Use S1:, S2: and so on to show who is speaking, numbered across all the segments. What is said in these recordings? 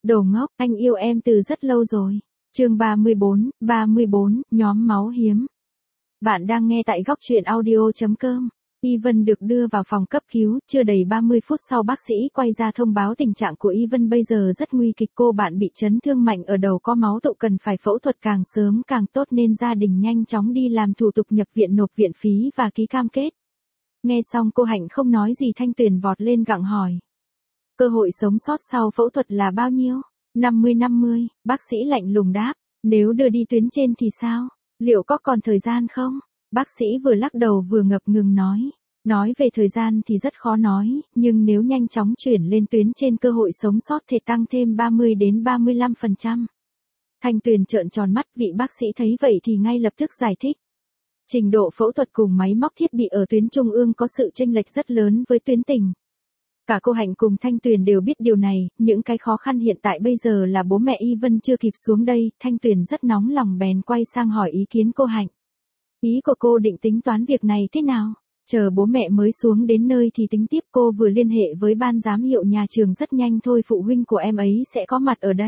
S1: Đồ ngốc, anh yêu em từ rất lâu rồi. Chương 34, nhóm máu hiếm. Bạn đang nghe tại góc truyện audio.com. Y Vân được đưa vào phòng cấp cứu, chưa đầy 30 phút sau bác sĩ quay ra thông báo tình trạng của Y Vân bây giờ rất nguy kịch, cô bạn bị chấn thương mạnh ở đầu, có máu tụ, cần phải phẫu thuật càng sớm càng tốt nên gia đình nhanh chóng đi làm thủ tục nhập viện, nộp viện phí và ký cam kết. Nghe xong cô Hạnh không nói gì, Thanh Tuyền vọt lên gặng hỏi. Cơ hội sống sót sau phẫu thuật là bao nhiêu? 50-50, bác sĩ lạnh lùng đáp. Nếu đưa đi tuyến trên thì sao? Liệu có còn thời gian không? Bác sĩ vừa lắc đầu vừa ngập ngừng nói. Nói về thời gian thì rất khó nói, nhưng nếu nhanh chóng chuyển lên tuyến trên cơ hội sống sót thể tăng thêm 30-35%. Thanh Tuyền trợn tròn mắt, vị bác sĩ thấy vậy thì ngay lập tức giải thích. Trình độ phẫu thuật cùng máy móc thiết bị ở tuyến trung ương có sự chênh lệch rất lớn với tuyến tỉnh. Cả cô Hạnh cùng Thanh Tuyền đều biết điều này, những cái khó khăn hiện tại bây giờ là bố mẹ Y Vân chưa kịp xuống đây. Thanh Tuyền rất nóng lòng bèn quay sang hỏi ý kiến cô Hạnh. Ý của cô định tính toán việc này thế nào? Chờ bố mẹ mới xuống đến nơi thì tính tiếp. Cô vừa liên hệ với ban giám hiệu nhà trường, rất nhanh thôi phụ huynh của em ấy sẽ có mặt ở đây.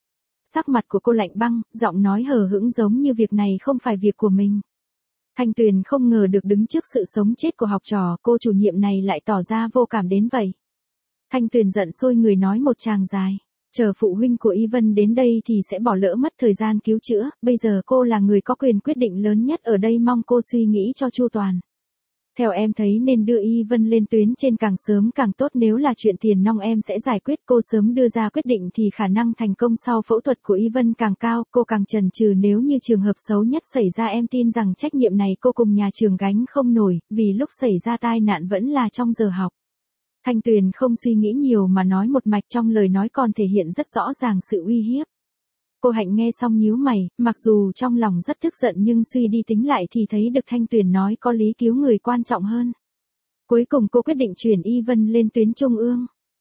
S1: Sắc mặt của cô lạnh băng, giọng nói hờ hững giống như việc này không phải việc của mình. Thanh Tuyền không ngờ được đứng trước sự sống chết của học trò, cô chủ nhiệm này lại tỏ ra vô cảm đến vậy. Thanh Tuyền giận sôi người nói một tràng dài. Chờ phụ huynh của Y Vân đến đây thì sẽ bỏ lỡ mất thời gian cứu chữa, bây giờ cô là người có quyền quyết định lớn nhất ở đây, mong cô suy nghĩ cho chu toàn. Theo em thấy nên đưa Y Vân lên tuyến trên càng sớm càng tốt, nếu là chuyện tiền nong em sẽ giải quyết, cô sớm đưa ra quyết định thì khả năng thành công sau phẫu thuật của Y Vân càng cao, cô càng chần chừ, nếu như trường hợp xấu nhất xảy ra em tin rằng trách nhiệm này cô cùng nhà trường gánh không nổi, vì lúc xảy ra tai nạn vẫn là trong giờ học. Thanh Tuyền không suy nghĩ nhiều mà nói một mạch, trong lời nói còn thể hiện rất rõ ràng sự uy hiếp. Cô Hạnh nghe xong nhíu mày, mặc dù trong lòng rất tức giận nhưng suy đi tính lại thì thấy được Thanh Tuyền nói có lý, cứu người quan trọng hơn. Cuối cùng cô quyết định chuyển Y Vân lên tuyến trung ương.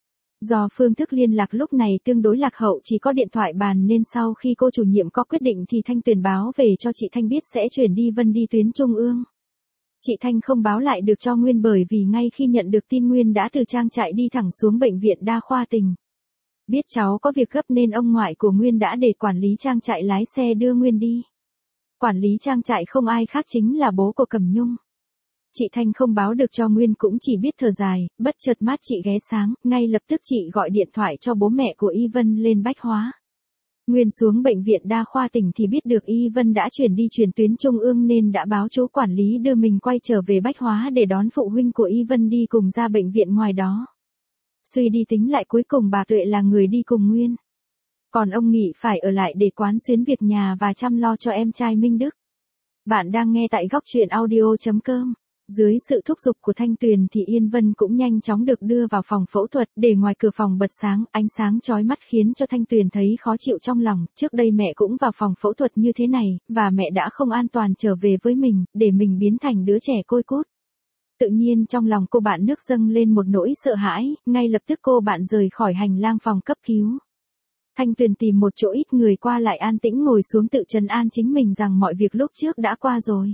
S1: Do phương thức liên lạc lúc này tương đối lạc hậu, chỉ có điện thoại bàn, nên sau khi cô chủ nhiệm có quyết định thì Thanh Tuyền báo về cho chị Thanh biết sẽ chuyển Y Vân đi tuyến trung ương. Chị Thanh không báo lại được cho Nguyên bởi vì ngay khi nhận được tin Nguyên đã từ trang trại đi thẳng xuống bệnh viện đa khoa tỉnh. Biết cháu có việc gấp nên ông ngoại của Nguyên đã để quản lý trang trại lái xe đưa Nguyên đi. Quản lý trang trại không ai khác chính là bố của Cẩm Nhung. Chị Thanh không báo được cho Nguyên cũng chỉ biết thở dài, bất chợt mắt chị ghé sáng, ngay lập tức chị gọi điện thoại cho bố mẹ của Y Vân lên Bách Hóa. Nguyên xuống bệnh viện đa khoa tỉnh thì biết được Y Vân đã chuyển tuyến trung ương nên đã báo chú quản lý đưa mình quay trở về Bách Hóa để đón phụ huynh của Y Vân đi cùng ra bệnh viện ngoài đó. Suy đi tính lại cuối cùng bà Tuệ là người đi cùng Nguyên. Còn ông Nghị phải ở lại để quán xuyến việc nhà và chăm lo cho em trai Minh Đức. Bạn đang nghe tại góc truyện audio.com. Dưới sự thúc giục của Thanh Tuyền thì Yên Vân cũng nhanh chóng được đưa vào phòng phẫu thuật, để ngoài cửa phòng bật sáng, ánh sáng chói mắt khiến cho Thanh Tuyền thấy khó chịu trong lòng. Trước đây mẹ cũng vào phòng phẫu thuật như thế này, và mẹ đã không an toàn trở về với mình, để mình biến thành đứa trẻ côi cút. Tự nhiên trong lòng cô bạn nước dâng lên một nỗi sợ hãi, ngay lập tức cô bạn rời khỏi hành lang phòng cấp cứu. Thanh Tuyền tìm một chỗ ít người qua lại an tĩnh ngồi xuống tự trấn an chính mình rằng mọi việc lúc trước đã qua rồi.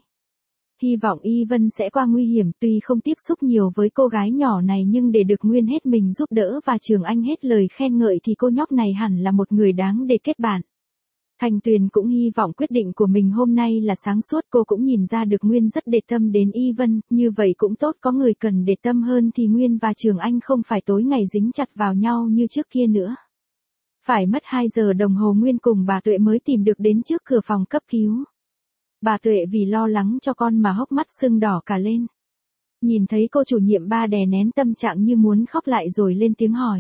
S1: Hy vọng Y Vân sẽ qua nguy hiểm, tuy không tiếp xúc nhiều với cô gái nhỏ này nhưng để được Nguyên hết mình giúp đỡ và Trường Anh hết lời khen ngợi thì cô nhóc này hẳn là một người đáng để kết bạn. Thanh Tuyền cũng hy vọng quyết định của mình hôm nay là sáng suốt, cô cũng nhìn ra được Nguyên rất để tâm đến Y Vân, như vậy cũng tốt, có người cần để tâm hơn thì Nguyên và Trường Anh không phải tối ngày dính chặt vào nhau như trước kia nữa. Phải mất 2 giờ đồng hồ Nguyên cùng bà Tuệ mới tìm được đến trước cửa phòng cấp cứu. Bà Tuệ vì lo lắng cho con mà hốc mắt sưng đỏ cả lên. Nhìn thấy cô chủ nhiệm ba đè nén tâm trạng như muốn khóc lại rồi lên tiếng hỏi.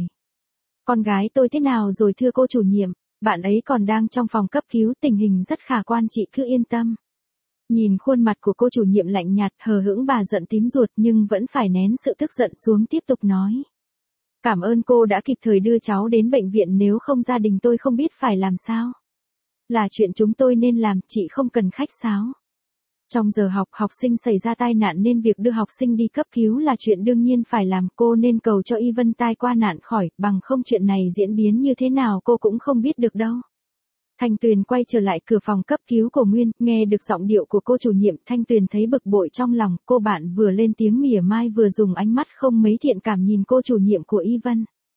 S1: Con gái tôi thế nào rồi thưa cô chủ nhiệm? Bạn ấy còn đang trong phòng cấp cứu, tình hình rất khả quan, chị cứ yên tâm. Nhìn khuôn mặt của cô chủ nhiệm lạnh nhạt hờ hững, bà giận tím ruột nhưng vẫn phải nén sự tức giận xuống tiếp tục nói. Cảm ơn cô đã kịp thời đưa cháu đến bệnh viện, nếu không gia đình tôi không biết phải làm sao. Là chuyện chúng tôi nên làm, chị không cần khách sáo. Trong giờ học, học sinh xảy ra tai nạn nên việc đưa học sinh đi cấp cứu là chuyện đương nhiên phải làm, cô nên cầu cho Y Vân tai qua nạn khỏi, bằng không chuyện này diễn biến như thế nào cô cũng không biết được đâu. Thanh Tuyền quay trở lại cửa phòng cấp cứu của Nguyên, nghe được giọng điệu của cô chủ nhiệm, Thanh Tuyền thấy bực bội trong lòng, cô bạn vừa lên tiếng mỉa mai vừa dùng ánh mắt không mấy thiện cảm nhìn cô chủ nhiệm của Y Vân.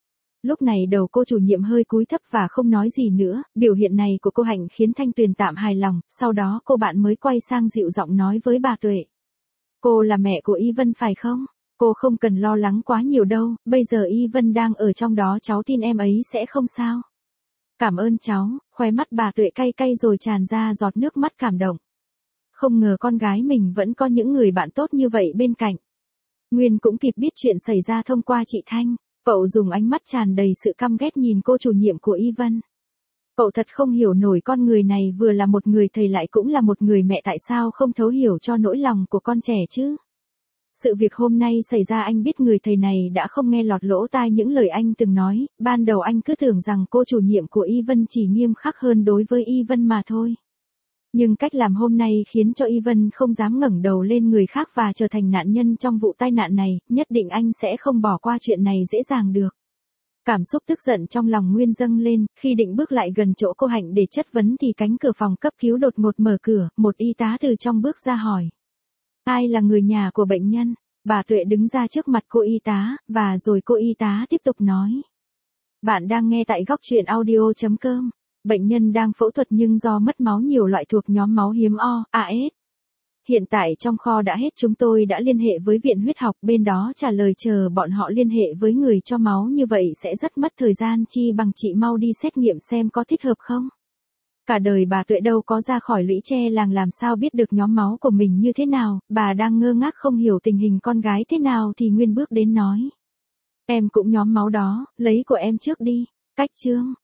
S1: Lúc này đầu cô chủ nhiệm hơi cúi thấp và không nói gì nữa, biểu hiện này của cô Hạnh khiến Thanh Tuyền tạm hài lòng, sau đó cô bạn mới quay sang dịu giọng nói với bà Tuệ. Cô là mẹ của Y Vân phải không? Cô không cần lo lắng quá nhiều đâu, bây giờ Y Vân đang ở trong đó, cháu tin em ấy sẽ không sao. Cảm ơn cháu, khóe mắt bà Tuệ cay cay rồi tràn ra giọt nước mắt cảm động. Không ngờ con gái mình vẫn có những người bạn tốt như vậy bên cạnh. Nguyên cũng kịp biết chuyện xảy ra thông qua chị Thanh. Cậu dùng ánh mắt tràn đầy sự căm ghét nhìn cô chủ nhiệm của Y Vân. Cậu thật không hiểu nổi con người này vừa là một người thầy lại cũng là một người mẹ, tại sao không thấu hiểu cho nỗi lòng của con trẻ chứ. Sự việc hôm nay xảy ra anh biết người thầy này đã không nghe lọt lỗ tai những lời anh từng nói, ban đầu anh cứ tưởng rằng cô chủ nhiệm của Y Vân chỉ nghiêm khắc hơn đối với Y Vân mà thôi. Nhưng cách làm hôm nay khiến cho Y Vân không dám ngẩng đầu lên người khác và trở thành nạn nhân trong vụ tai nạn này, nhất định anh sẽ không bỏ qua chuyện này dễ dàng được. Cảm xúc tức giận trong lòng Nguyên dâng lên, khi định bước lại gần chỗ cô Hạnh để chất vấn thì cánh cửa phòng cấp cứu đột ngột mở cửa, một y tá từ trong bước ra hỏi. Ai là người nhà của bệnh nhân? Bà Tuệ đứng ra trước mặt cô y tá, và rồi cô y tá tiếp tục nói. Bạn đang nghe tại góc truyện audio.com. Bệnh nhân đang phẫu thuật nhưng do mất máu nhiều loại thuộc nhóm máu hiếm O, AS. Hiện tại trong kho đã hết, chúng tôi đã liên hệ với viện huyết học, bên đó trả lời chờ bọn họ liên hệ với người cho máu, như vậy sẽ rất mất thời gian, chi bằng chị mau đi xét nghiệm xem có thích hợp không. Cả đời bà Tuệ đâu có ra khỏi lũy tre làng, làm sao biết được nhóm máu của mình như thế nào, bà đang ngơ ngác không hiểu tình hình con gái thế nào thì Nguyên bước đến nói. Em cũng nhóm máu đó, lấy của em trước đi. Cách chương